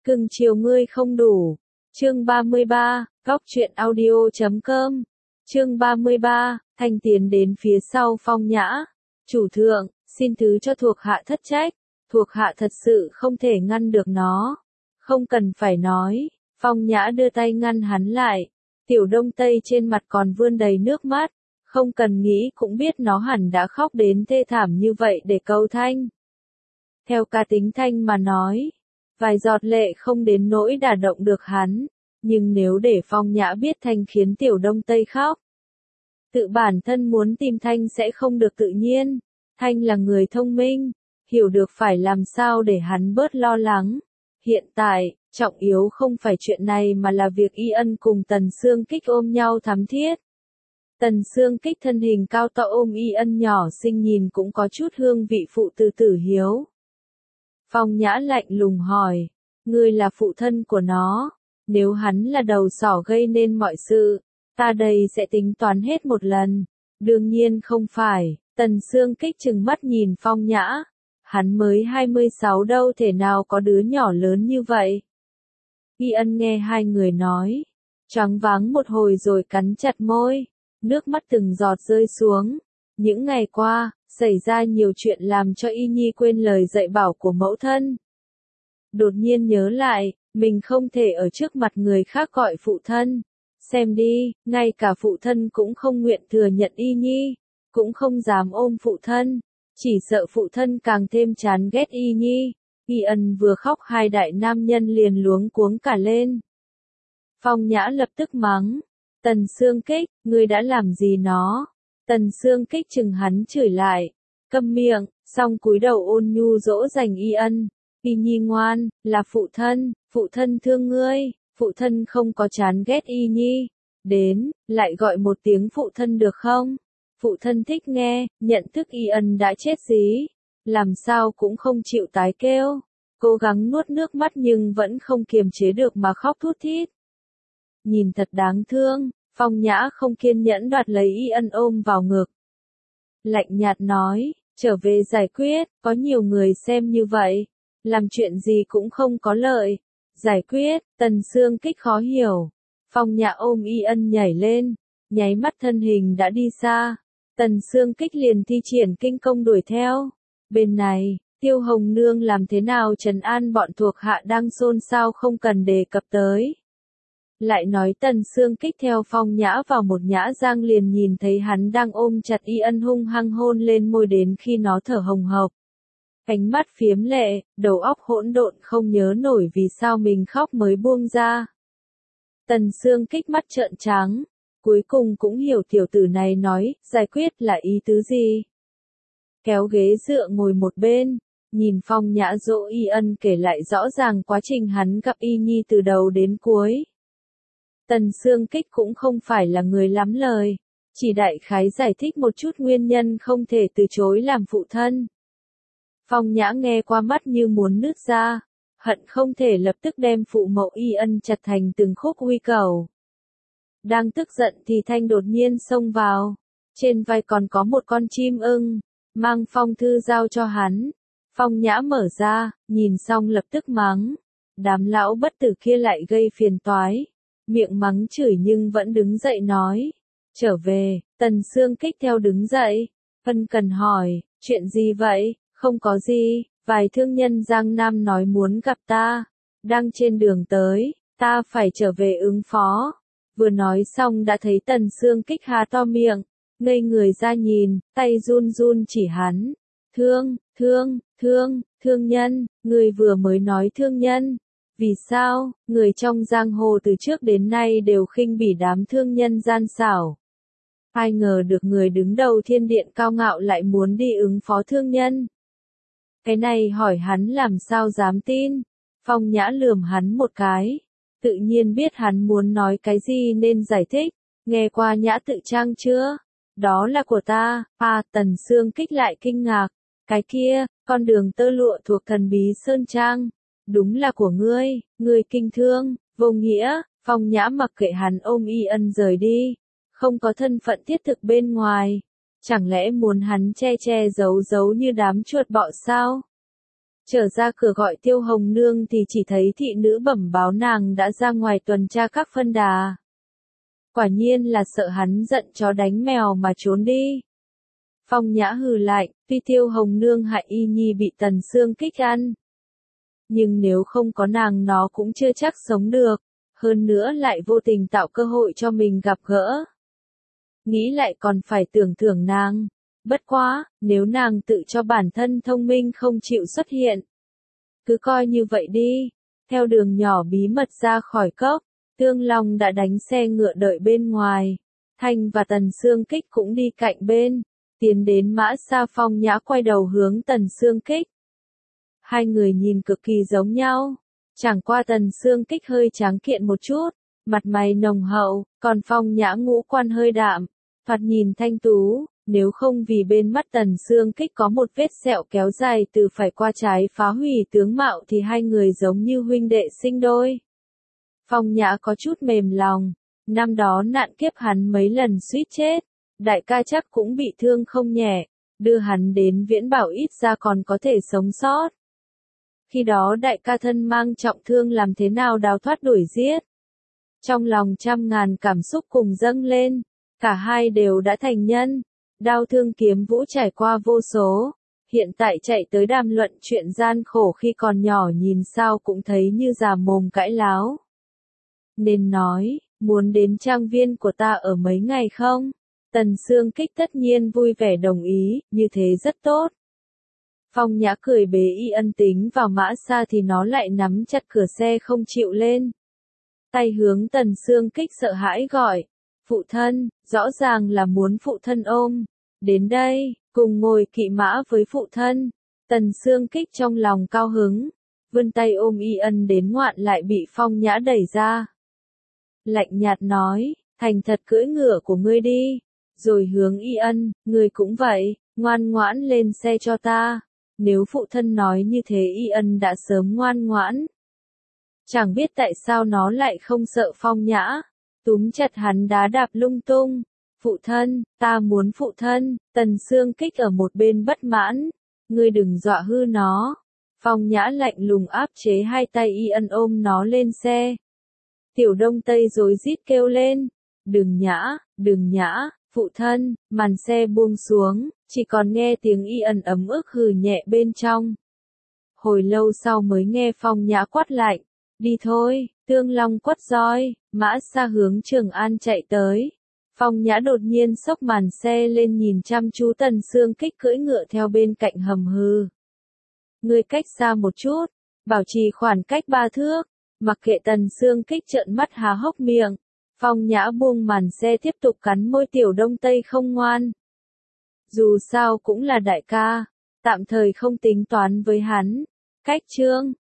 Cưng chiều ngươi không đủ. Chương 33, Góc truyện audio.com. Chương 33, Thanh tiến đến phía sau Phong Nhã. Chủ thượng, xin thứ cho thuộc hạ thất trách. Thuộc hạ thật sự không thể ngăn được nó. Không cần phải nói. Phong Nhã đưa tay ngăn hắn lại. Tiểu Đông Tây trên mặt còn vươn đầy nước mắt. Không cần nghĩ cũng biết nó hẳn đã khóc đến thê thảm như vậy để cầu Thanh. Theo cá tính Thanh mà nói, vài giọt lệ không đến nỗi đả động được hắn, nhưng nếu để Phong Nhã biết Thanh khiến Tiểu Đông Tây khóc, tự bản thân muốn tìm Thanh sẽ không được tự nhiên. Thanh là người thông minh, hiểu được phải làm sao để hắn bớt lo lắng. Hiện tại, trọng yếu không phải chuyện này mà là việc Y Ân cùng Tần Xương Kích ôm nhau thắm thiết. Tần Xương Kích thân hình cao to ôm Y Ân nhỏ xinh nhìn cũng có chút hương vị phụ tử tử hiếu. Phong Nhã lạnh lùng hỏi, ngươi là phụ thân của nó, nếu hắn là đầu sỏ gây nên mọi sự, ta đây sẽ tính toán hết một lần. Đương nhiên không phải. Tần Xương Kích trừng mắt nhìn Phong Nhã, hắn mới 26 đâu thể nào có đứa nhỏ lớn như vậy. Y Ân nghe hai người nói, choáng váng một hồi rồi cắn chặt môi, nước mắt từng giọt rơi xuống. Những ngày qua, xảy ra nhiều chuyện làm cho Y Nhi quên lời dạy bảo của mẫu thân. Đột nhiên nhớ lại, mình không thể ở trước mặt người khác gọi phụ thân. Xem đi, ngay cả phụ thân cũng không nguyện thừa nhận Y Nhi, cũng không dám ôm phụ thân, chỉ sợ phụ thân càng thêm chán ghét Y Nhi. Y Ân vừa khóc hai đại nam nhân liền luống cuống cả lên. Phong Nhã lập tức mắng, Tần Xương Kích, ngươi đã làm gì nó? Tần Xương Kích chừng hắn chửi lại, câm miệng, xong cúi đầu ôn nhu dỗ dành Y Ân. Y Nhi ngoan, là phụ thân thương ngươi, phụ thân không có chán ghét Y Nhi. Đến, lại gọi một tiếng phụ thân được không? Phụ thân thích nghe, nhận thức Y Ân đã chết dí, làm sao cũng không chịu tái kêu, cố gắng nuốt nước mắt nhưng vẫn không kiềm chế được mà khóc thút thít. Nhìn thật đáng thương, Phong Nhã không kiên nhẫn đoạt lấy Y Ân ôm vào ngực. Lạnh nhạt nói, trở về giải quyết, có nhiều người xem như vậy, làm chuyện gì cũng không có lợi. Giải quyết, Tần Xương Kích khó hiểu. Phong Nhã ôm Y Ân nhảy lên, nháy mắt thân hình đã đi xa. Tần Xương Kích liền thi triển kinh công đuổi theo. Bên này, Tiêu Hồng Nương làm thế nào trấn an bọn thuộc hạ đang xôn xao không cần đề cập tới. Lại nói Tần Xương Kích theo Phong Nhã vào một nhã giang liền nhìn thấy hắn đang ôm chặt Y Ân hung hăng hôn lên môi đến khi nó thở hồng hộc. Ánh mắt phiếm lệ, đầu óc hỗn độn không nhớ nổi vì sao mình khóc mới buông ra. Tần Xương Kích mắt trợn trắng, cuối cùng cũng hiểu tiểu tử này nói, giải quyết là ý tứ gì. Kéo ghế dựa ngồi một bên, nhìn Phong Nhã dỗ Y Ân kể lại rõ ràng quá trình hắn gặp Y Nhi từ đầu đến cuối. Tần Xương Kích cũng không phải là người lắm lời, chỉ đại khái giải thích một chút nguyên nhân không thể từ chối làm phụ thân. Phong Nhã nghe qua mắt như muốn nứt ra, hận không thể lập tức đem phụ mẫu Y Ân chặt thành từng khúc huy cầu. Đang tức giận thì Thanh đột nhiên xông vào, trên vai còn có một con chim ưng, mang phong thư giao cho hắn. Phong Nhã mở ra, nhìn xong lập tức mắng, đám lão bất tử kia lại gây phiền toái, miệng mắng chửi nhưng vẫn đứng dậy nói, trở về. Tần Xương Kích theo đứng dậy, ân cần hỏi, chuyện gì vậy? Không có gì, vài thương nhân Giang Nam nói muốn gặp ta, đang trên đường tới, ta phải trở về ứng phó. Vừa nói xong đã thấy Tần Xương Kích há to miệng, ngây người ra nhìn, tay run run chỉ hắn. Thương nhân, người vừa mới nói thương nhân. Vì sao, người trong giang hồ từ trước đến nay đều khinh bỉ đám thương nhân gian xảo. Ai ngờ được người đứng đầu thiên điện cao ngạo lại muốn đi ứng phó thương nhân. Cái này hỏi hắn làm sao dám tin. Phong Nhã lườm hắn một cái, tự nhiên biết hắn muốn nói cái gì nên giải thích. Nghe qua Nhã tự trang chưa? Đó là của ta. Tần Xương Kích lại kinh ngạc. Cái kia, con đường tơ lụa thuộc Thần Bí Sơn Trang. Đúng là của ngươi, ngươi kinh thương, vô nghĩa. Phong Nhã mặc kệ hắn ôm Y Ân rời đi. Không có thân phận thiết thực bên ngoài. Chẳng lẽ muốn hắn che che giấu giấu như đám chuột bọ sao? Trở ra cửa gọi Tiêu Hồng Nương thì chỉ thấy thị nữ bẩm báo nàng đã ra ngoài tuần tra các phân đà. Quả nhiên là sợ hắn giận chó đánh mèo mà trốn đi. Phong Nhã hừ lạnh, tuy Tiêu Hồng Nương hại y nhi bị Tần Xương Kích ăn. Nhưng nếu không có nàng nó cũng chưa chắc sống được, hơn nữa lại vô tình tạo cơ hội cho mình gặp gỡ. Nghĩ lại còn phải tưởng thưởng nàng. Bất quá, nếu nàng tự cho bản thân thông minh không chịu xuất hiện. Cứ coi như vậy đi. Theo đường nhỏ bí mật ra khỏi cốc, Tương Long đã đánh xe ngựa đợi bên ngoài. Thanh và Tần Xương Kích cũng đi cạnh bên. Tiến đến Mã Sa. Phong Nhã quay đầu hướng Tần Xương Kích. Hai người nhìn cực kỳ giống nhau. Chẳng qua Tần Xương Kích hơi tráng kiện một chút, mặt mày nồng hậu, còn Phong Nhã ngũ quan hơi đạm, thoạt nhìn thanh tú. Nếu không vì bên mắt Tần Xương Kích có một vết sẹo kéo dài từ phải qua trái phá hủy tướng mạo thì hai người giống như huynh đệ sinh đôi. Phong Nhã có chút mềm lòng, năm đó nạn kiếp hắn mấy lần suýt chết, đại ca chắc cũng bị thương không nhẹ, đưa hắn đến Viễn Bảo ít ra còn có thể sống sót. Khi đó đại ca thân mang trọng thương làm thế nào đào thoát đuổi giết. Trong lòng trăm ngàn cảm xúc cùng dâng lên, cả hai đều đã thành nhân. Đao thương kiếm vũ trải qua vô số, hiện tại chạy tới đàm luận chuyện gian khổ khi còn nhỏ nhìn sao cũng thấy như già mồm cãi láo. Nên nói, muốn đến trang viên của ta ở mấy ngày không? Tần Xương Kích tất nhiên vui vẻ đồng ý, như thế rất tốt. Phong Nhã cười bế y ân tính vào Mã Sa thì nó lại nắm chặt cửa xe không chịu lên. Tay hướng Tần Xương Kích sợ hãi gọi. Phụ thân, rõ ràng là muốn phụ thân ôm. Đến đây, cùng ngồi kỵ mã với phụ thân. Tần Xương Kích trong lòng cao hứng. Vươn tay ôm y ân đến ngoạn lại bị Phong Nhã đẩy ra. Lạnh nhạt nói, thành thật cưỡi ngựa của ngươi đi. Rồi hướng y ân, ngươi cũng vậy, ngoan ngoãn lên xe cho ta. Nếu phụ thân nói như thế y ân đã sớm ngoan ngoãn. Chẳng biết tại sao nó lại không sợ Phong Nhã. Túm chặt hắn đá đạp lung tung. Phụ thân, ta muốn phụ thân. Tần Xương Kích ở một bên bất mãn. Ngươi đừng dọa hư nó. Phong Nhã lạnh lùng áp chế hai tay y ân ôm nó lên xe. Tiểu Đông Tây rối rít kêu lên. Đừng nhã, phụ thân. Màn xe buông xuống, chỉ còn nghe tiếng y ân ấm ức hừ nhẹ bên trong. Hồi lâu sau mới nghe Phong Nhã quát lạnh. Đi thôi, Tương Long quất roi, Mã Sa hướng Trường An chạy tới. Phong Nhã đột nhiên xốc màn xe lên nhìn chăm chú Tần Xương Kích cưỡi ngựa theo bên cạnh hầm hừ. Ngươi cách xa một chút, bảo trì khoảng cách 3 thước, mặc kệ Tần Xương Kích trợn mắt há hốc miệng. Phong Nhã buông màn xe tiếp tục cắn môi Tiểu Đông Tây không ngoan. Dù sao cũng là đại ca, tạm thời không tính toán với hắn. Cách chương